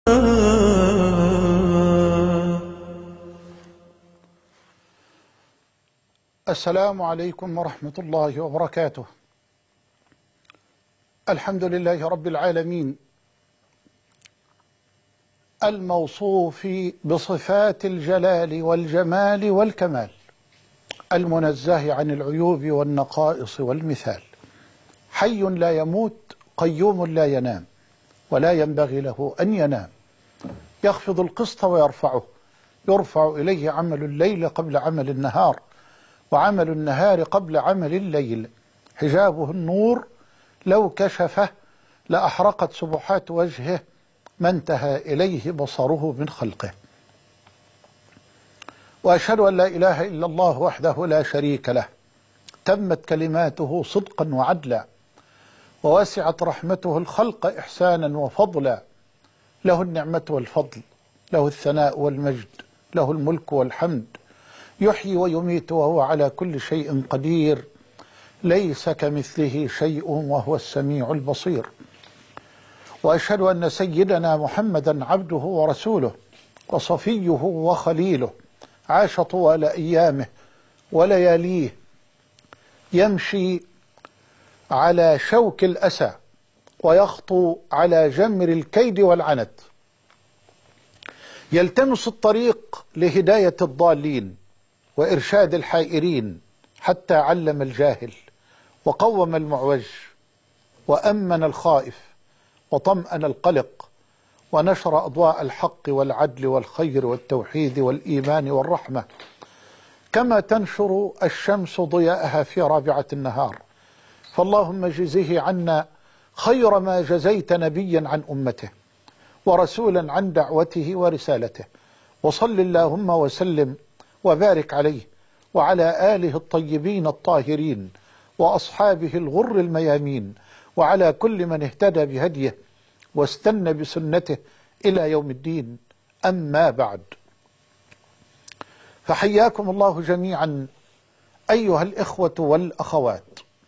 السلام عليكم ورحمة الله وبركاته. الحمد لله رب العالمين، الموصوف بصفات الجلال والجمال والكمال، المنزه عن العيوب والنقائص والمثال، حي لا يموت، قيوم لا ينام، ولا ينبغي له أن ينام، يخفض القسط ويرفعه، يرفع إليه عمل الليل قبل عمل النهار، وعمل النهار قبل عمل الليل، حجابه النور لو كشفه لأحرقت سبحات وجهه ما انتهى إليه بصره من خلقه. وأشهد أن لا إله إلا الله وحده لا شريك له، تمت كلماته صدقا وعدلا، ووسعت رحمته الخلق إحسانا وفضلا، له النعمة والفضل، له الثناء والمجد، له الملك والحمد، يحيي ويميت وهو على كل شيء قدير، ليس كمثله شيء وهو السميع البصير. وأشهد أن سيدنا محمدا عبده ورسوله وصفيه وخليله، عاش طوال أيامه ولياليه يمشي على شوك الأسى ويخطو على جمر الكيد والعنت، يلتمس الطريق لهداية الضالين وإرشاد الحائرين، حتى علم الجاهل وقوم المعوج وأمن الخائف وطمأن القلق، ونشر أضواء الحق والعدل والخير والتوحيد والإيمان والرحمة، كما تنشر الشمس ضياءها في رابعة النهار. فاللهم جزه عنا خير ما جزيت نبيا عن أمته ورسولا عن دعوته ورسالته، وصل اللهم وسلم وبارك عليه وعلى آله الطيبين الطاهرين وأصحابه الغر الميامين، وعلى كل من اهتدى بهديه واستنى بسنته إلى يوم الدين. أما بعد، فحياكم الله جميعا أيها الإخوة والأخوات،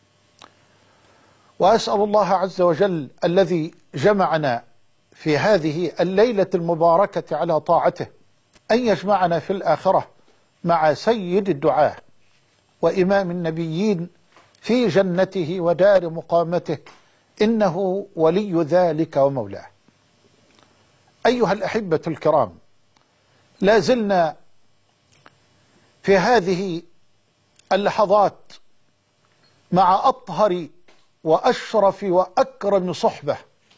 وأسأل الله عز وجل الذي جمعنا في هذه الليلة المباركة على طاعته أن يجمعنا في الآخرة مع سيد الدعاة وإمام النبيين في جنته ودار مقامته، إنه ولي ذلك ومولاه. أيها الأحبة الكرام، لا زلنا في هذه اللحظات مع أطهر وأشرف وأكرم صحبة،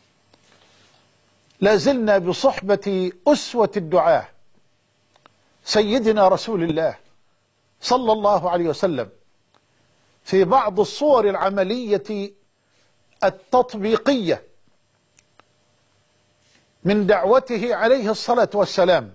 لا زلنا بصحبة أسوة الدعاة سيدنا رسول الله صلى الله عليه وسلم، في بعض الصور العملية التطبيقية من دعوته عليه الصلاة والسلام.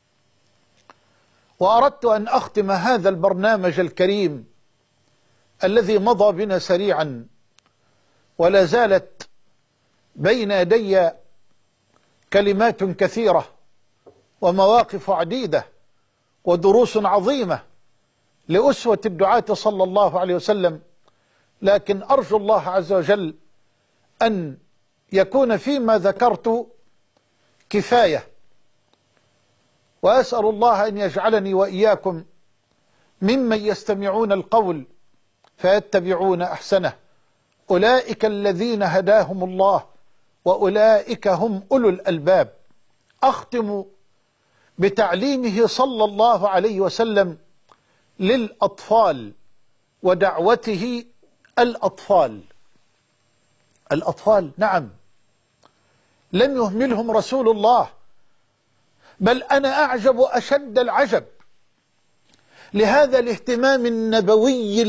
وأردت أن أختم هذا البرنامج الكريم الذي مضى بنا سريعا، ولا زالت بين يدي كلمات كثيرة ومواقف عديدة ودروس عظيمة لأسوة الدعاة صلى الله عليه وسلم، لكن أرجو الله عز وجل أن يكون فيما ذكرت كفاية، وأسأل الله أن يجعلني وإياكم ممن يستمعون القول فيتبعون أحسنه، أولئك الذين هداهم الله وأولئك هم أولو الألباب. أختم بتعليمه صلى الله عليه وسلم للأطفال ودعوته الأطفال. الأطفال نعم لم يهملهم رسول الله، بل أنا أعجب أشد العجب لهذا الاهتمام النبوي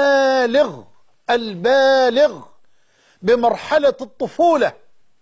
البالغ بمرحلة الطفولة.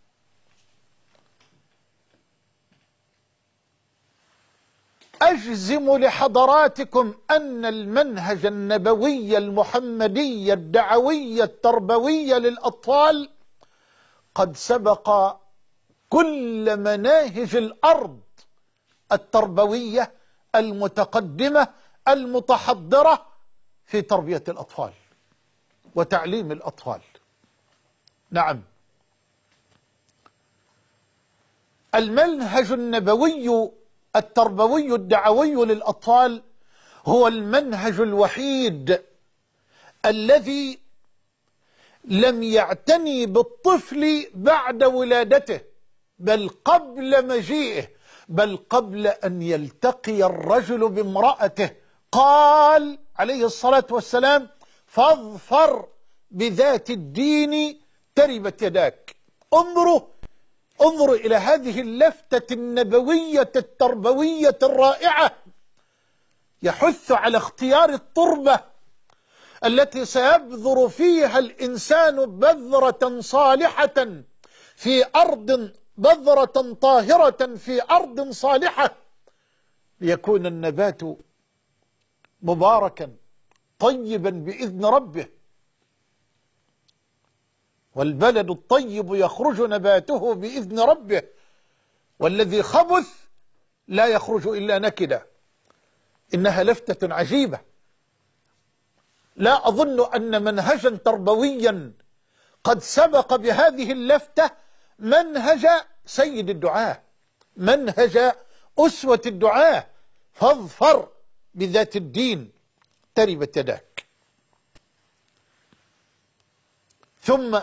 أجزم لحضراتكم أن المنهج النبوي المحمدي الدعوي التربوي للأطفال قد سبق كل مناهج الأرض التربوية المتقدمة المتحضرة في تربية الأطفال وتعليم الأطفال. نعم، المنهج النبوي التربوي الدعوي للأطفال هو المنهج الوحيد الذي لم يعتني بالطفل بعد ولادته، بل قبل مجيئه، بل قبل أن يلتقي الرجل بامرأته. قال عليه الصلاة والسلام: فاظفر بذات الدين تربت يداك. انظروا إلى هذه اللفتة النبوية التربوية الرائعة، يحث على اختيار التربة التي سيبذر فيها الإنسان بذرة صالحة في أرض، بذرة طاهرة في أرض صالحة، ليكون النبات مباركا طيبا بإذن ربه. والبلد الطيب يخرج نباته بإذن ربه، والذي خبث لا يخرج إلا نكدا. إنها لفتة عجيبة. لا أظن أن منهجا تربويا قد سبق بهذه اللفتة منهج سيد الدعاة، منهج أسوة الدعاة: فاظفر بذات الدين تربت يداك. ثم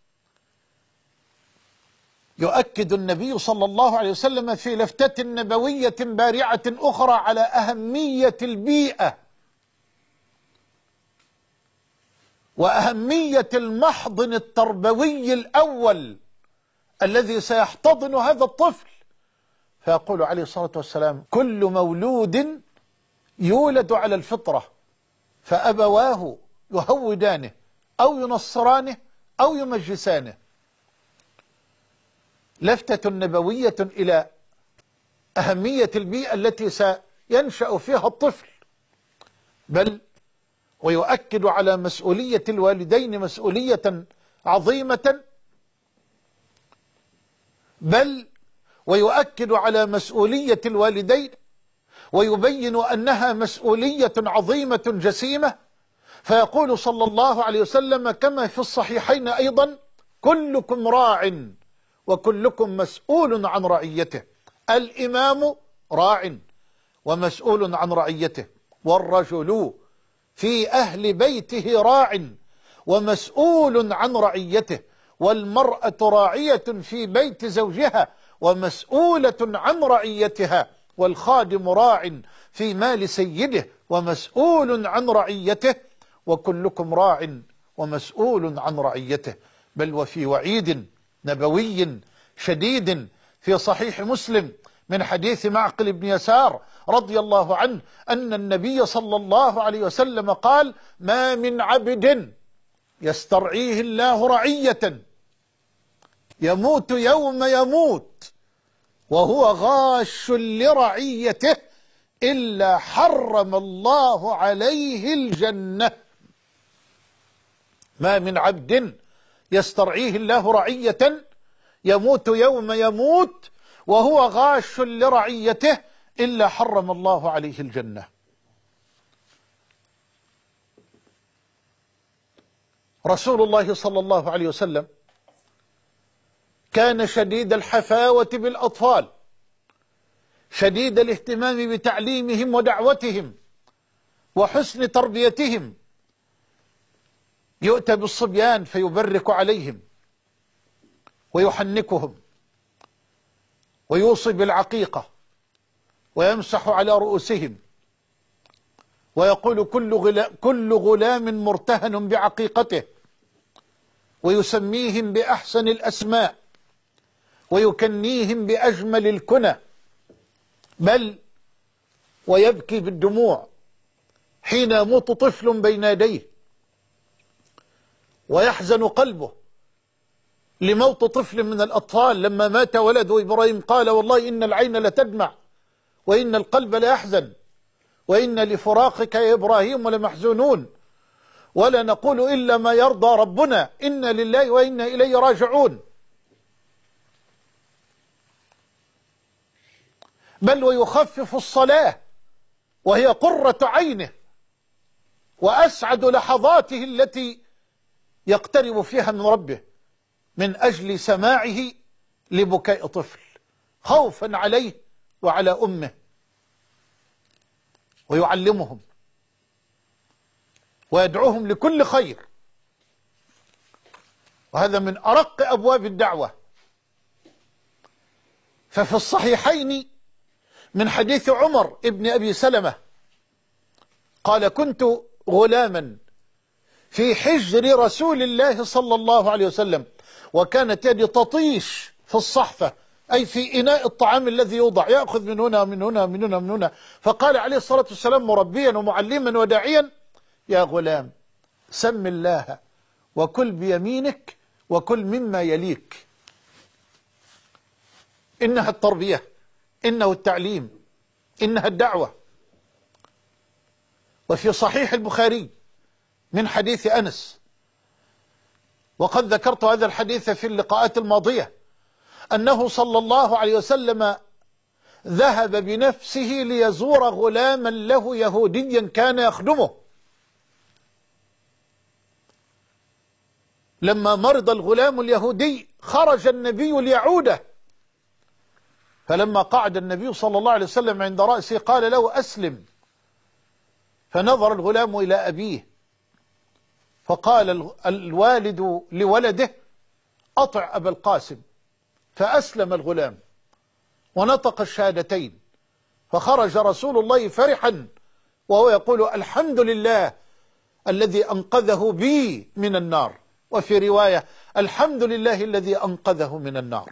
يؤكد النبي صلى الله عليه وسلم في لفتة نبوية بارعة أخرى على أهمية البيئة وأهمية المحضن التربوي الأول الذي سيحتضن هذا الطفل. فيقول عليه الصلاة والسلام: كل مولود يولد على الفطرة فأبواه يهودانه أو ينصرانه أو يمجسانه. لفتة نبوية إلى أهمية البيئة التي سينشأ فيها الطفل، بل ويؤكد على مسؤولية الوالدين مسؤولية عظيمة، بل ويؤكد على مسؤولية الوالدين ويبين أنها مسؤولية عظيمة جسيمة. فيقول صلى الله عليه وسلم كما في الصحيحين أيضا: كلكم راع وكلكم مسؤول عن رعيته. الإمام راع ومسؤول عن رعيته، والرجل في أهل بيته راع ومسؤول عن رعيته، والمرأة راعية في بيت زوجها ومسؤولة عن رعيتها، والخادم راع في مال سيده ومسؤول عن رعيته، وكلكم راع ومسؤول عن رعيته. بل وفي وعيد نبوي شديد في صحيح مسلم من حديث معقل بن يسار رضي الله عنه أن النبي صلى الله عليه وسلم قال: ما من عبد يسترعيه الله رعية يموت يوم يموت وهو غاش لرعيته إلا حرم الله عليه الجنة. ما من عبد يسترعيه الله رعية يموت يوم يموت وهو غاش لرعيته إلا حرم الله عليه الجنة. رسول الله صلى الله عليه وسلم كان شديد الحفاوة بالأطفال، شديد الاهتمام بتعليمهم ودعوتهم وحسن تربيتهم. يؤتى بالصبيان فيبرك عليهم ويحنكهم ويوصي بالعقيقة ويمسح على رؤوسهم ويقول: كل غلام مرتهن بعقيقته، ويسميهم بأحسن الأسماء ويكنيهم بأجمل الكنى، بل ويبكي بالدموع حين يموت طفل بين يديه، ويحزن قلبه لموت طفل من الأطفال. لما مات ولد إبراهيم قال: والله إن العين لتدمع وإن القلب ليحزن وإن لفراقك يا إبراهيم لمحزونون ولا نقول إلا ما يرضى ربنا إنا لله وإنا إليه راجعون. بل ويخفف الصلاة وهي قرة عينه وأسعد لحظاته التي يقترب فيها من ربه من أجل سماعه لبكاء طفل. خوفا عليه وعلى أمه، ويعلمهم ويدعوهم لكل خير، وهذا من أرق أبواب الدعوة. ففي الصحيحين من حديث عمر ابن أبي سلمة قال: كنت غلاما في حجر رسول الله صلى الله عليه وسلم، وكانت يدي تطيش في الصحفة، أي في إناء الطعام الذي يوضع، يأخذ من هنا من هنا من هنا من هنا. فقال عليه الصلاة والسلام مربيا ومعلما وداعيا: يا غلام، سم الله وكل بيمينك وكل مما يليك. إنها التربية، إنه التعليم، إنها الدعوة. وفي صحيح البخاري من حديث أنس، وقد ذكرت هذا الحديث في اللقاءات الماضية، أنه صلى الله عليه وسلم ذهب بنفسه ليزور غلاما له يهوديا كان يخدمه. لما مرض الغلام اليهودي خرج النبي ليعوده، فلما قعد النبي صلى الله عليه وسلم عند رأسه قال له: أسلم. فنظر الغلام إلى أبيه، فقال الوالد لولده: أطع أبا القاسم. فأسلم الغلام ونطق الشهادتين، فخرج رسول الله فرحا وهو يقول: الحمد لله الذي أنقذه بي من النار. وفي رواية: الحمد لله الذي أنقذه من النار.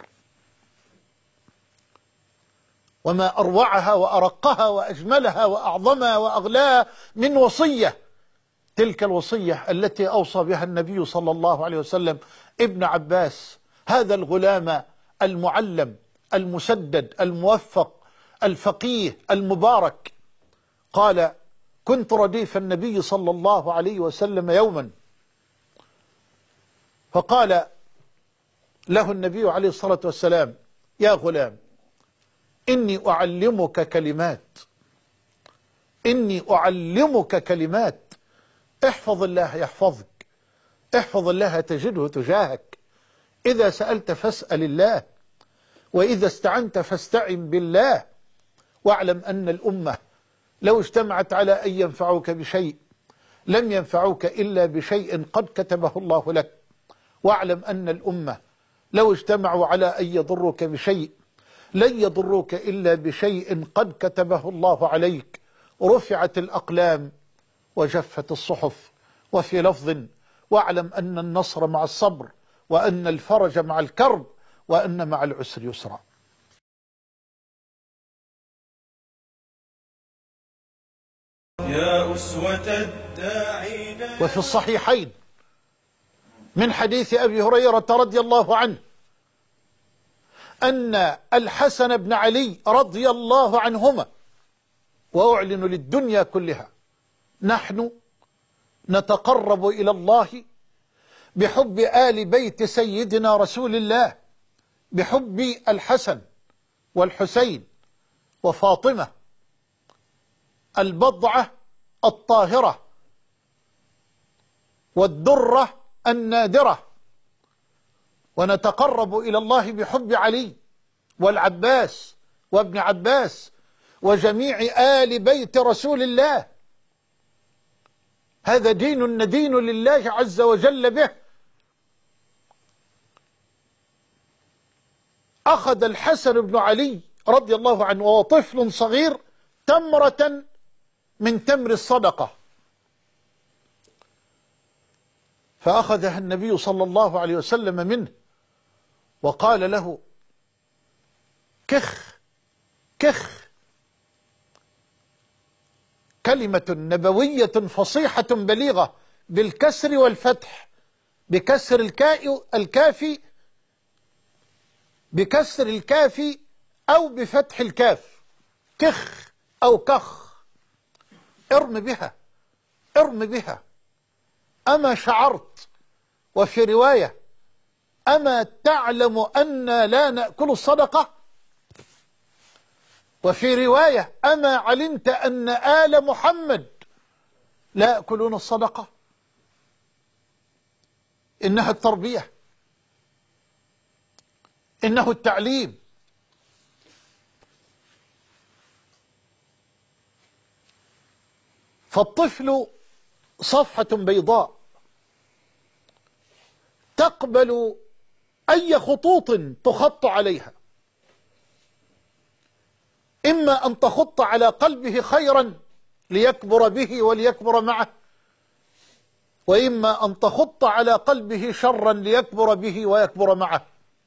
وما أروعها وأرقها وأجملها وأعظمها وأغلاها من وصية، تلك الوصية التي أوصى بها النبي صلى الله عليه وسلم ابن عباس، هذا الغلام المعلم المسدد الموفق الفقيه المبارك. قال: كنت رديف النبي صلى الله عليه وسلم يوما، فقال له النبي عليه الصلاة والسلام: يا غلام، إني أعلمك كلمات، إني أعلمك كلمات، احفظ الله يحفظك، احفظ الله تجده تجاهك، إذا سألت فاسأل الله، وإذا استعنت فاستعن بالله، واعلم أن الأمة لو اجتمعت على أن ينفعوك بشيء لم ينفعوك إلا بشيء قد كتبه الله لك، واعلم أن الأمة لو اجتمعوا على أن يضروك بشيء لن يضروك إلا بشيء قد كتبه الله عليك. رفعت الأقلام وجفت الصحف. وفي لفظ: واعلم أن النصر مع الصبر، وأن الفرج مع الكرب، وأن مع العسر يسرا. يا أسوة الداعين. وفي الصحيحين من حديث أبي هريرة رضي الله عنه أن الحسن بن علي رضي الله عنهما، وأعلن للدنيا كلها: نحن نتقرب إلى الله بحب آل بيت سيدنا رسول الله، بحب الحسن والحسين وفاطمة البضعة الطاهرة والدرة النادرة، ونتقرب إلى الله بحب علي والعباس وابن عباس وجميع آل بيت رسول الله. هذا دين ندين لله عز وجل به. أخذ الحسن بن علي رضي الله عنه وهو طفل صغير تمرة من تمر الصدقة، فأخذها النبي صلى الله عليه وسلم منه وقال له: كخ كخ. كلمة نبوية فصيحة بليغة بالكسر والفتح، بكسر الكاف، بكسر الكاف أو بفتح الكاف، كخ أو كخ. ارم بها، ارم بها. أما شعرت؟ وفي رواية: أما تعلم أن لا نأكل الصدقة؟ وفي رواية: أما علمت أن آل محمد لا يأكلون الصدقة؟ إنها التربية، إنه التعليم، فالطفل صفحة بيضاء تقبل أي خطوط تخط عليها، إما أن تخط على قلبه خيرا ليكبر به وليكبر معه، وإما أن تخط على قلبه شرا ليكبر به ويكبر معه.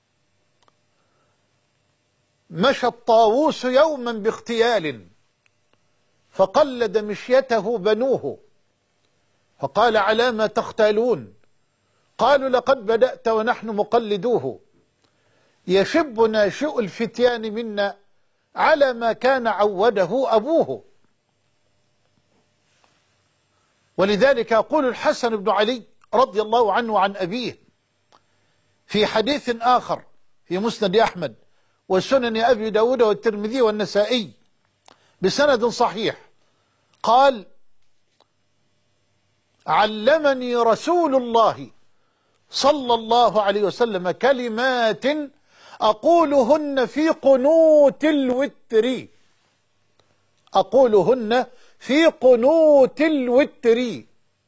مشى الطاووس يوما باغتيال فقلد مشيته بنوه، فقال: على ما تختالون؟ قالوا: لقد بدأت ونحن مقلدوه. يشب ناشئ الفتيان منا على ما كان عوده أبوه. ولذلك يقول الحسن بن علي رضي الله عنه عن أبيه في حديث آخر في مسند أحمد وسنن أبي داود والترمذي والنسائي بسند صحيح، قال: علمني رسول الله صلى الله عليه وسلم كلمات أقولهن في قنوت الوتر، أقولهن في قنوت الوتر: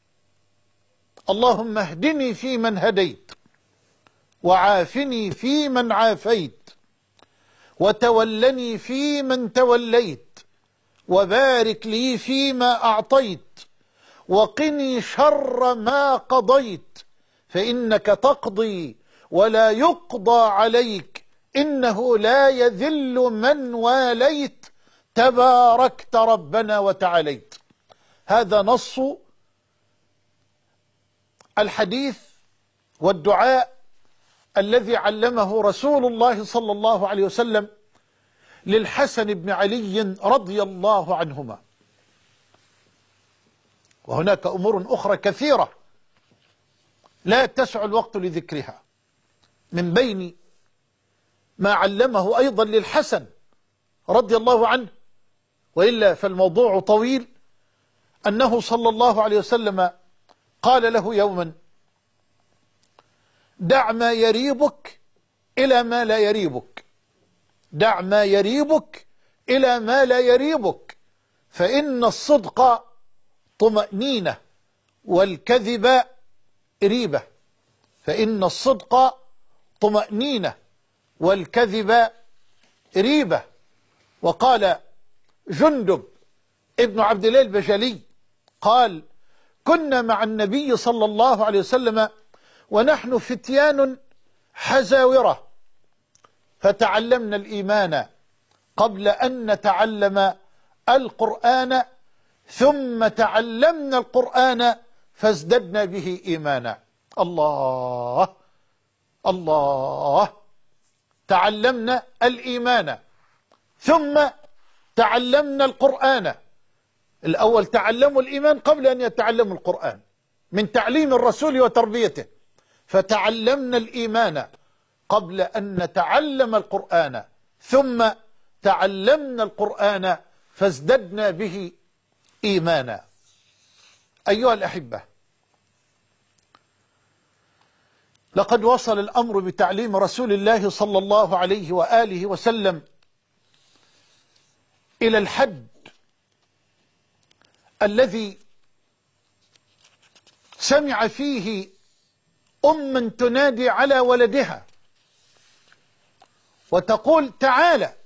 اللهم اهدني فيمن هديت، وعافني فيمن عافيت، وتولني فيمن توليت، وبارك لي فيما أعطيت، وقني شر ما قضيت، فإنك تقضي ولا يقضى عليك، إنه لا يذل من واليت، تباركت ربنا وتعاليت. هذا نص الحديث والدعاء الذي علمه رسول الله صلى الله عليه وسلم للحسن بن علي رضي الله عنهما. وهناك أمور أخرى كثيرة لا يتسع الوقت لذكرها، من بين ما علمه أيضا للحسن رضي الله عنه، وإلا فالموضوع طويل، أنه صلى الله عليه وسلم قال له يوما: دع ما يريبك إلى ما لا يريبك، دع ما يريبك إلى ما لا يريبك، فإن الصدق طمأنينة والكذب ريبة، فإن الصدق طمأنينة والكذب ريبة. وقال جندب ابن عبد الله البجلي قال: كنا مع النبي صلى الله عليه وسلم ونحن فتيان حزاورة، فتعلمنا الإيمان قبل أن نتعلم القرآن، ثم تعلمنا القرآن فازددنا به إيمانا. الله الله، تعلمنا الإيمان ثم تعلمنا القرآن. الأول تعلموا الإيمان قبل أن يتعلموا القرآن، من تعليم الرسول وتربيته، فتعلمنا الإيمان قبل أن نتعلم القرآن، ثم تعلمنا القرآن فازددنا به إيمانا. أيها الأحبة، لقد وصل الأمر بتعليم رسول الله صلى الله عليه وآله وسلم إلى الحد الذي سمع فيه أما تنادي على ولدها وتقول: تعالى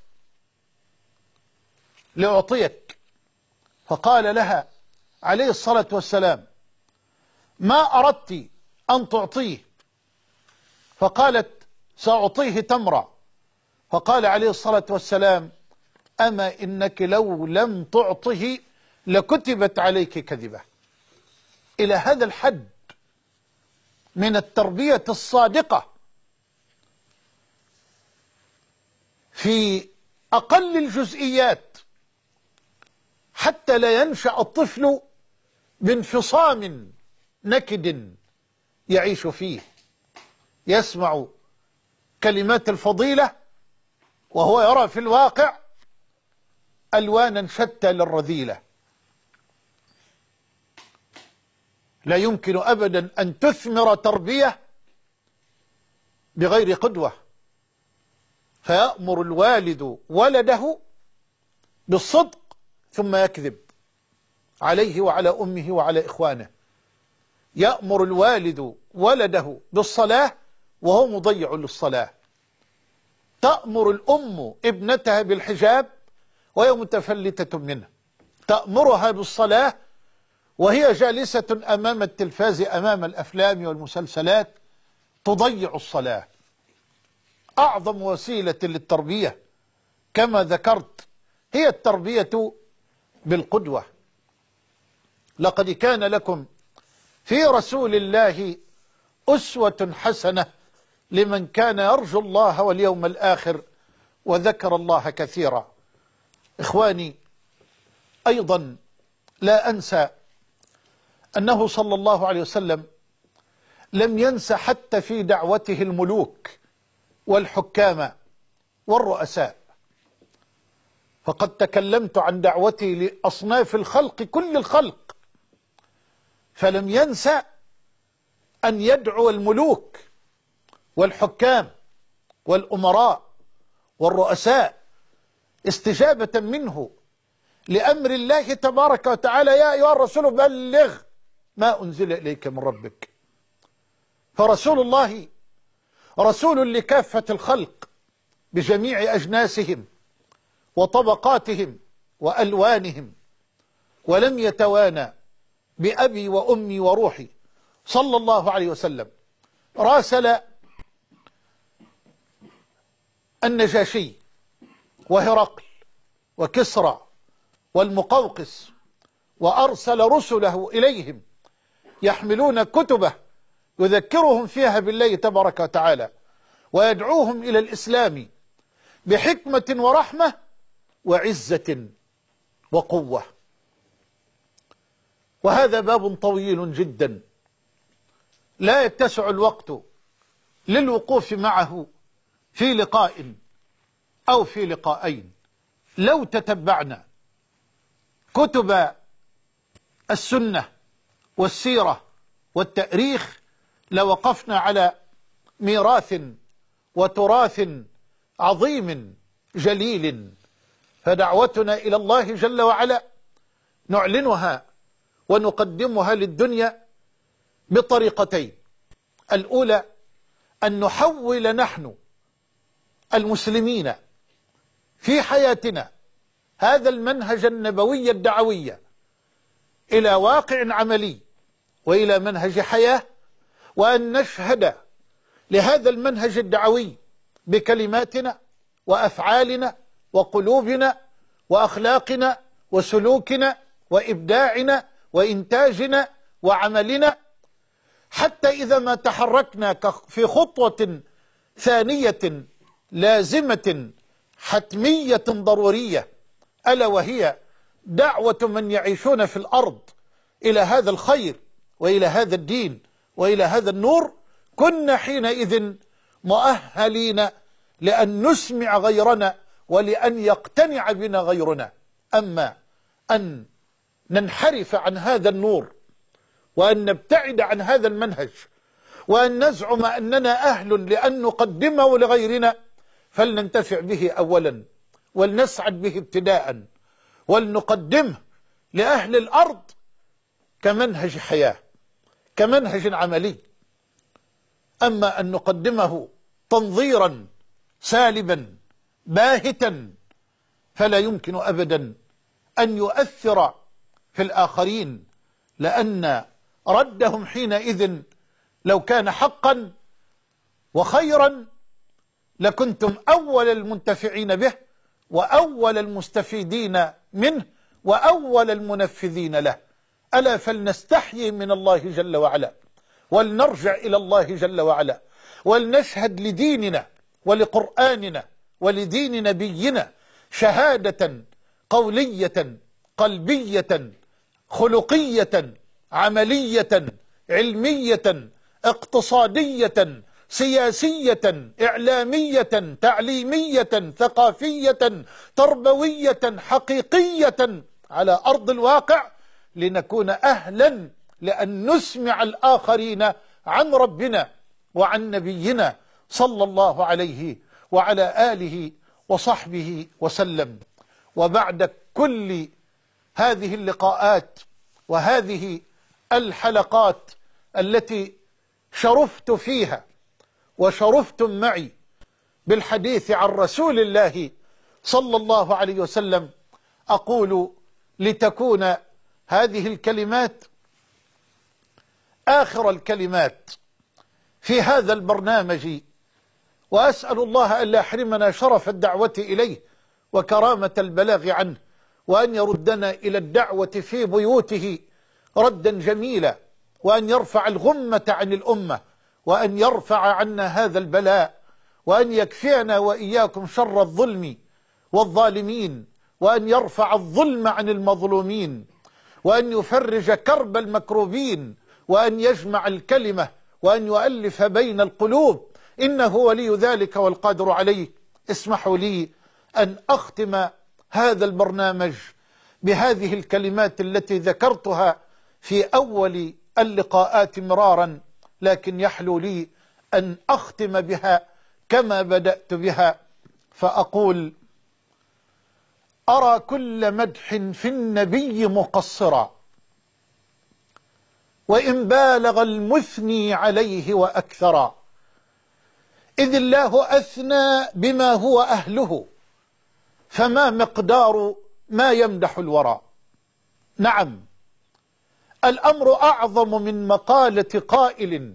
لأعطيك، فقال لها عليه الصلاة والسلام: ما أردت أن تعطيه؟ فقالت: سأعطيه تمرة. فقال عليه الصلاة والسلام: أما إنك لو لم تعطه لكتبت عليك كذبة. إلى هذا الحد من التربية الصادقة في أقل الجزئيات، حتى لا ينشأ الطفل بانفصام نكد يعيش فيه، يسمع كلمات الفضيلة وهو يرى في الواقع ألوانا شتى للرذيلة. لا يمكن أبدا أن تثمر تربية بغير قدوة، فيأمر الوالد ولده بالصدق ثم يكذب، عليه وعلى أمه وعلى إخوانه. يأمر الوالد ولده بالصلاة وهو مضيع للصلاة. تأمر الأم ابنتها بالحجاب وهي متفلتة منه. تأمرها بالصلاة وهي جالسة أمام التلفاز أمام الأفلام والمسلسلات تضيع الصلاة. أعظم وسيلة للتربية كما ذكرت هي التربية بالقدوة. لقد كان لكم في رسول الله أسوة حسنة لمن كان يرجو الله واليوم الآخر وذكر الله كثيرا. إخواني، أيضا لا أنسى أنه صلى الله عليه وسلم لم ينس حتى في دعوته الملوك والحكام والرؤساء. فقد تكلمت عن دعوتي لأصناف الخلق كل الخلق، فلم ينسى أن يدعو الملوك والحكام والأمراء والرؤساء استجابة منه لأمر الله تبارك وتعالى: يا أيها الرسول بلغ ما أنزل إليك من ربك. فرسول الله رسول لكافة الخلق بجميع أجناسهم وطبقاتهم وألوانهم، ولم يتوانى بأبي وأمي وروحي صلى الله عليه وسلم. راسل النجاشي وهرقل وكسرى والمقوقس، وأرسل رسله إليهم يحملون كتبه يذكرهم فيها بالله تبارك وتعالى ويدعوهم إلى الإسلام بحكمة ورحمة وعزة وقوة. وهذا باب طويل جدا لا يتسع الوقت للوقوف معه في لقاء أو في لقاءين. لو تتبعنا كتب السنة والسيرة والتاريخ لوقفنا على ميراث وتراث عظيم جليل. فدعوتنا إلى الله جل وعلا نعلنها ونقدمها للدنيا بطريقتين: الأولى أن نحول نحن المسلمين في حياتنا هذا المنهج النبوي الدعوي إلى واقع عملي وإلى منهج حياة، وأن نشهد لهذا المنهج الدعوي بكلماتنا وأفعالنا وقلوبنا وأخلاقنا وسلوكنا وإبداعنا وإنتاجنا وعملنا، حتى إذا ما تحركنا في خطوة ثانية لازمة حتمية ضرورية، ألا وهي دعوة من يعيشون في الأرض إلى هذا الخير وإلى هذا الدين وإلى هذا النور، كنا حينئذ مؤهلين لأن نسمع غيرنا ولأن يقتنع بنا غيرنا. أما أن ننحرف عن هذا النور وأن نبتعد عن هذا المنهج وأن نزعم أننا أهل لأن نقدمه لغيرنا، فلننتفع به أولا ولنسعد به ابتداء ولنقدمه لأهل الأرض كمنهج حياة كمنهج عملي. أما أن نقدمه تنظيرا سالبا باهتا فلا يمكن أبدا أن يؤثر في الآخرين، لأن ردهم حينئذ لو كان حقا وخيرا لكنتم أول المنتفعين به وأول المستفيدين منه وأول المنفذين له. ألا فلنستحيي من الله جل وعلا ولنرجع إلى الله جل وعلا ولنشهد لديننا ولقرآننا ولدين نبينا شهادة قولية قلبية خلقية عملية علمية اقتصادية سياسية إعلامية تعليمية ثقافية تربوية حقيقية على أرض الواقع، لنكون أهلا لأن نسمع الآخرين عن ربنا وعن نبينا صلى الله عليه وعلى آله وصحبه وسلم. وبعد كل هذه اللقاءات وهذه الحلقات التي شرفت فيها وشرفتم معي بالحديث عن رسول الله صلى الله عليه وسلم، أقول لتكون هذه الكلمات آخر الكلمات في هذا البرنامج، وأسأل الله أن لا يحرمنا شرف الدعوة إليه وكرامة البلاغ عنه، وأن يردنا إلى الدعوة في بيوته ردا جميلا، وأن يرفع الغمة عن الأمة، وأن يرفع عنا هذا البلاء، وأن يكفينا وإياكم شر الظلم والظالمين، وأن يرفع الظلم عن المظلومين، وأن يفرج كرب المكروبين، وأن يجمع الكلمة، وأن يؤلف بين القلوب، إنه ولي ذلك والقادر عليه. اسمحوا لي أن أختم هذا البرنامج بهذه الكلمات التي ذكرتها في أول اللقاءات مرارا، لكن يحلو لي أن أختم بها كما بدأت بها، فأقول: أرى كل مدح في النبي مقصرا، وإن بالغ المثني عليه وأكثرا، إذ الله أثنى بما هو أهله، فما مقدار ما يمدح الورى. نعم، الأمر أعظم من مقالة قائل،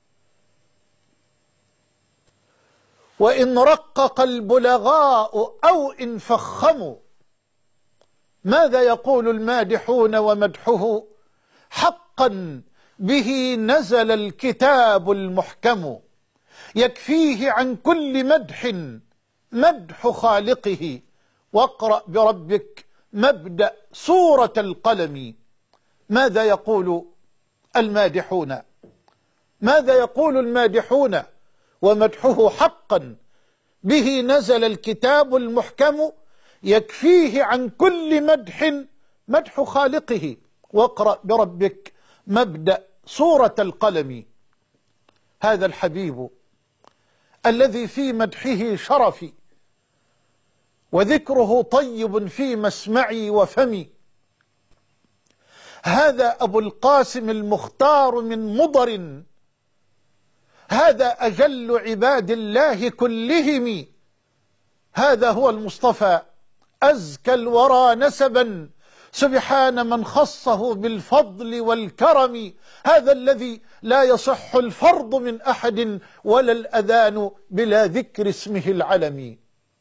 وإن رقق البلغاء أو إن فخموا، ماذا يقول المادحون ومدحه؟ حقا به نزل الكتاب المحكم، يكفيه عن كل مدح مدح خالقه، واقرأ بربك مبدأ سورة القلم. ماذا يقول المادحون؟ ماذا يقول المادحون ومدحه؟ حقا به نزل الكتاب المحكم، يكفيه عن كل مدح مدح خالقه، واقرأ بربك مبدأ سورة القلم. هذا الحبيب الذي في مدحه شرفي، وذكره طيب في مسمعي وفمي، هذا أبو القاسم المختار من مضر، هذا أجل عباد الله كلهم، هذا هو المصطفى أزكى الورى نسبا، سبحان من خصه بالفضل والكرم، هذا الذي لا يصح الفرض من أحد ولا الأذان بلا ذكر اسمه العلم.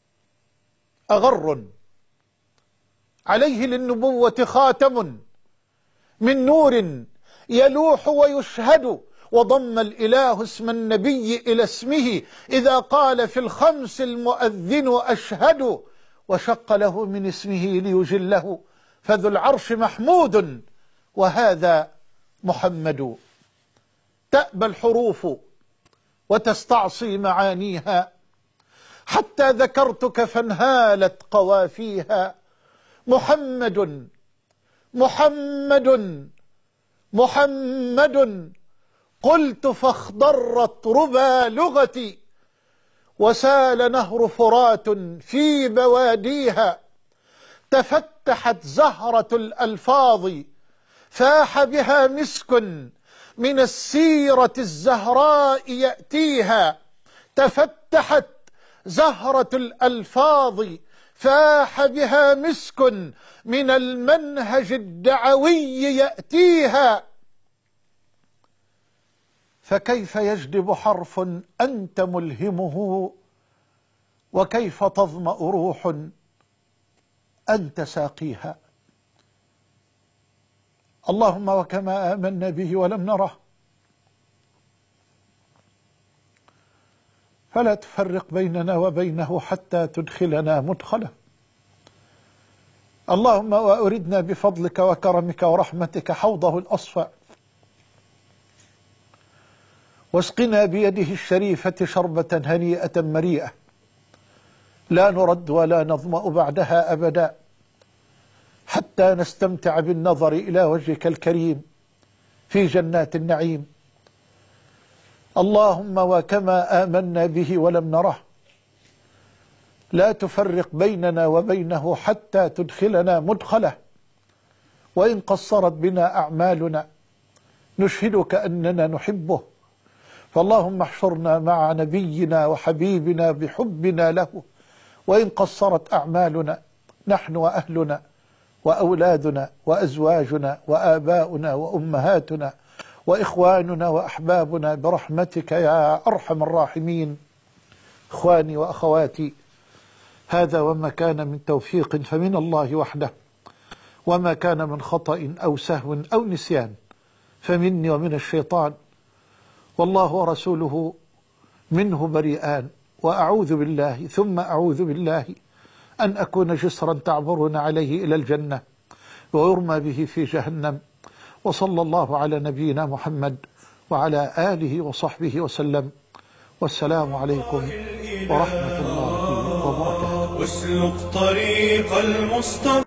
أغر عليه للنبوة خاتم من نور يلوح ويشهد، وضم الإله اسم النبي إلى اسمه، إذا قال في الخمس المؤذن أشهد، وشق له من اسمه ليجله، فذو العرش محمود وهذا محمد. تأبى الحروف وتستعصي معانيها، حتى ذكرتك فانهالت قوافيها. محمد محمد محمد، قلت فاخضرت ربى لغتي، وسال نهر فرات في بواديها، تفتحت زهرة الألفاظ فاح بها مسك من السيرة الزهراء يأتيها، تفتحت زهرة الألفاظ فاح بها مسك من المنهج الدعوي يأتيها، فكيف يجدب حرف أنت ملهمه، وكيف تظمأ روح أنت ساقيها. اللهم وكما آمنا به ولم نره، فلا تفرق بيننا وبينه حتى تدخلنا مدخله. اللهم وأردنا بفضلك وكرمك ورحمتك حوضه الأصفى، واسقنا بيده الشريفة شربة هنيئة مريئة لا نرد ولا نظمأ بعدها أبدا، حتى نستمتع بالنظر إلى وجهك الكريم في جنات النعيم. اللهم وكما آمنا به ولم نره، لا تفرق بيننا وبينه حتى تدخلنا مدخله، وإن قصرت بنا أعمالنا نشهدك أننا نحبه، فاللهم احشرنا مع نبينا وحبيبنا بحبنا له. وإن قصرت أعمالنا نحن وأهلنا وأولادنا وأزواجنا وآباؤنا وأمهاتنا وإخواننا وأحبابنا برحمتك يا أرحم الراحمين. إخواني وأخواتي، هذا وما كان من توفيق فمن الله وحده، وما كان من خطأ أو سهو أو نسيان فمني ومن الشيطان، والله ورسوله منه بريئان. وأعوذ بالله ثم أعوذ بالله أن أكون جسرا تعبرون عليه إلى الجنة ويرمى به في جهنم. وصلى الله على نبينا محمد وعلى آله وصحبه وسلم، والسلام عليكم ورحمة الله وبركاته. واسلك طريق المصطفى.